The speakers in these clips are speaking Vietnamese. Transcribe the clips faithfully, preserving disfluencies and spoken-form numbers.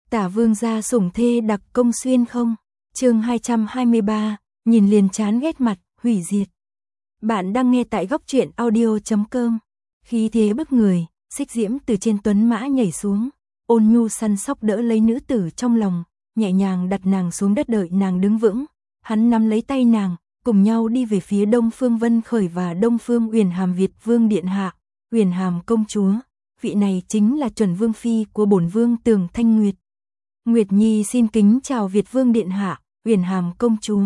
Tả vương gia sủng thê đặc công xuyên không? Chương hai trăm hai mươi ba, nhìn liền chán ghét mặt, hủy diệt. Bạn đang nghe tại góc truyện audio chấm com. Khí thế bức người, Xích Diễm từ trên tuấn mã nhảy xuống, ôn nhu săn sóc đỡ lấy nữ tử trong lòng, nhẹ nhàng đặt nàng xuống đất đợi nàng đứng vững. Hắn nắm lấy tay nàng, cùng nhau đi về phía Đông Phương Vân Khởi và Đông Phương Uyển Hàm Việt Vương điện hạ, Uyển Hàm công chúa, vị này chính là chuẩn vương phi của bổn vương Tường Thanh Nguyệt. Nguyệt Nhi xin kính chào Việt Vương điện hạ, Uyển Hàm công chúa.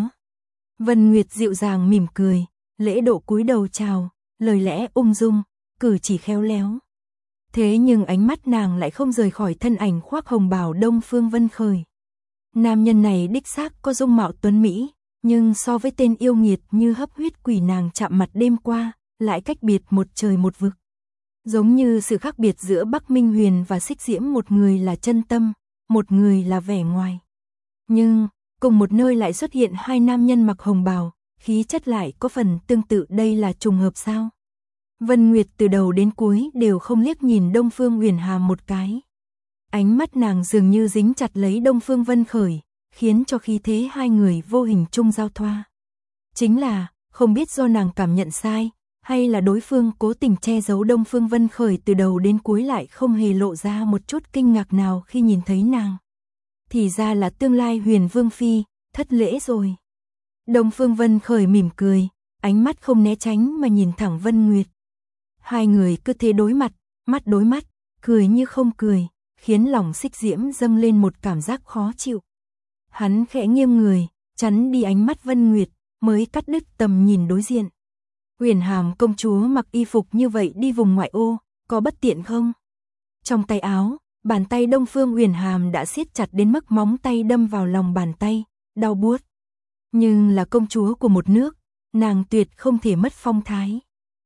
Vân Nguyệt dịu dàng mỉm cười, lễ độ cúi đầu chào, lời lẽ ung dung, cử chỉ khéo léo. Thế nhưng ánh mắt nàng lại không rời khỏi thân ảnh khoác hồng bào Đông Phương Vân Khởi. Nam nhân này đích xác có dung mạo tuấn mỹ, nhưng so với tên yêu nghiệt như hấp huyết quỷ nàng chạm mặt đêm qua, lại cách biệt một trời một vực. Giống như sự khác biệt giữa Bắc Minh Huyền và Xích Diễm, một người là chân tâm, một người là vẻ ngoài. Nhưng, cùng một nơi lại xuất hiện hai nam nhân mặc hồng bào, khí chất lại có phần tương tự, đây là trùng hợp sao? Vân Nguyệt từ đầu đến cuối đều không liếc nhìn Đông Phương Uyển Hàm một cái. Ánh mắt nàng dường như dính chặt lấy Đông Phương Vân Khởi, khiến cho khí thế hai người vô hình chung giao thoa. Chính là, không biết do nàng cảm nhận sai, hay là đối phương cố tình che giấu, Đông Phương Vân Khởi từ đầu đến cuối lại không hề lộ ra một chút kinh ngạc nào khi nhìn thấy nàng. Thì ra là tương lai Huyền Vương phi, thất lễ rồi. Đông Phương Vân Khởi mỉm cười, ánh mắt không né tránh mà nhìn thẳng Vân Nguyệt. Hai người cứ thế đối mặt, mắt đối mắt, cười như không cười, khiến lòng Xích Diễm dâng lên một cảm giác khó chịu. Hắn khẽ nghiêng người, chắn đi ánh mắt Vân Nguyệt, mới cắt đứt tầm nhìn đối diện. Uyển Hàm công chúa mặc y phục như vậy đi vùng ngoại ô, có bất tiện không? Trong tay áo, bàn tay Đông Phương Uyển Hàm đã siết chặt đến mức móng tay đâm vào lòng bàn tay, đau buốt. Nhưng là công chúa của một nước, nàng tuyệt không thể mất phong thái.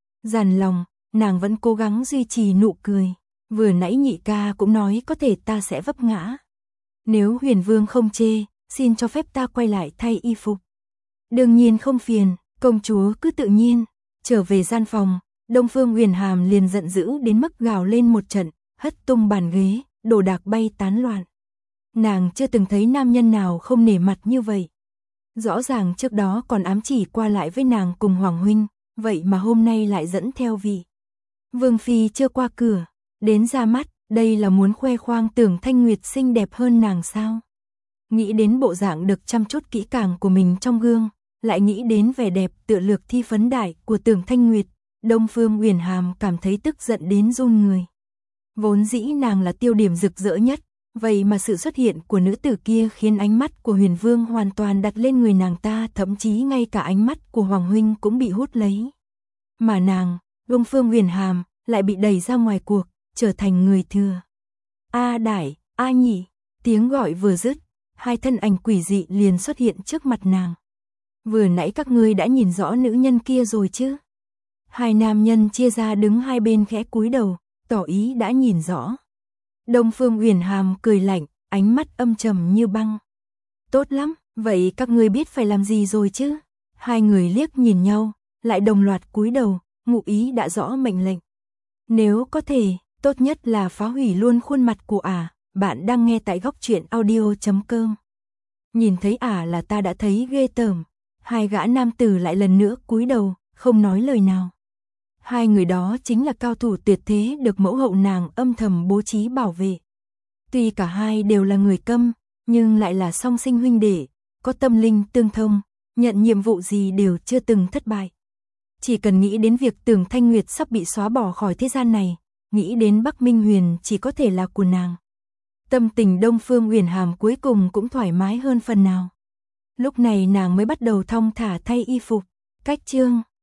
Dằn lòng, nàng vẫn cố gắng duy trì nụ cười. Vừa nãy nhị ca cũng nói có thể ta sẽ vấp ngã. Nếu Huyền Vương không chê, xin cho phép ta quay lại thay y phục. Đương nhiên không phiền, công chúa cứ tự nhiên. Trở về gian phòng, Đông Phương Uyển Hàm liền giận dữ đến mức gào lên một trận, hất tung bàn ghế, đồ đạc bay tán loạn. Nàng chưa từng thấy nam nhân nào không nể mặt như vậy. Rõ ràng trước đó còn ám chỉ qua lại với nàng cùng Hoàng huynh, vậy mà hôm nay lại dẫn theo vị Vương phi chưa qua cửa, đến ra mắt, đây là muốn khoe khoang Tưởng Thanh Nguyệt xinh đẹp hơn nàng sao? Nghĩ đến bộ dạng được chăm chút kỹ càng của mình trong gương, lại nghĩ đến vẻ đẹp tựa lược thi phấn đại của Tưởng Thanh Nguyệt, Đông Phương Uyển Hàm cảm thấy tức giận đến run người. Vốn dĩ nàng là tiêu điểm rực rỡ nhất, vậy mà sự xuất hiện của nữ tử kia khiến ánh mắt của Huyền Vương hoàn toàn đặt lên người nàng ta, thậm chí ngay cả ánh mắt của Hoàng huynh cũng bị hút lấy. Mà nàng, Đông Phương Uyển Hàm, lại bị đẩy ra ngoài cuộc, trở thành người thừa. A Đại, A Nhị, tiếng gọi vừa dứt, hai thân ảnh quỷ dị liền xuất hiện trước mặt nàng. Vừa nãy các ngươi đã nhìn rõ nữ nhân kia rồi chứ? Hai nam nhân chia ra đứng hai bên khẽ cúi đầu, tỏ ý đã nhìn rõ. Đông Phương Uyển Hàm cười lạnh, ánh mắt âm trầm như băng. Tốt lắm, vậy các ngươi biết phải làm gì rồi chứ? Hai người liếc nhìn nhau, lại đồng loạt cúi đầu, ngụ ý đã rõ mệnh lệnh. Nếu có thể, tốt nhất là phá hủy luôn khuôn mặt của ả. À. Bạn đang nghe tại góc truyện audio chấm com. Nhìn thấy ả à là ta đã thấy ghê tởm. Hai gã nam tử lại lần nữa cúi đầu, không nói lời nào. Hai người đó chính là cao thủ tuyệt thế được mẫu hậu nàng âm thầm bố trí bảo vệ. Tuy cả hai đều là người câm, nhưng lại là song sinh huynh đệ, có tâm linh tương thông, nhận nhiệm vụ gì đều chưa từng thất bại. Chỉ cần nghĩ đến việc Tưởng Thanh Nguyệt sắp bị xóa bỏ khỏi thế gian này, nghĩ đến Bắc Minh Huyền chỉ có thể là của nàng. Tâm tình Đông Phương Uyển Hàm cuối cùng cũng thoải mái hơn phần nào. Lúc này nàng mới bắt đầu thong thả thay y phục. Cách chương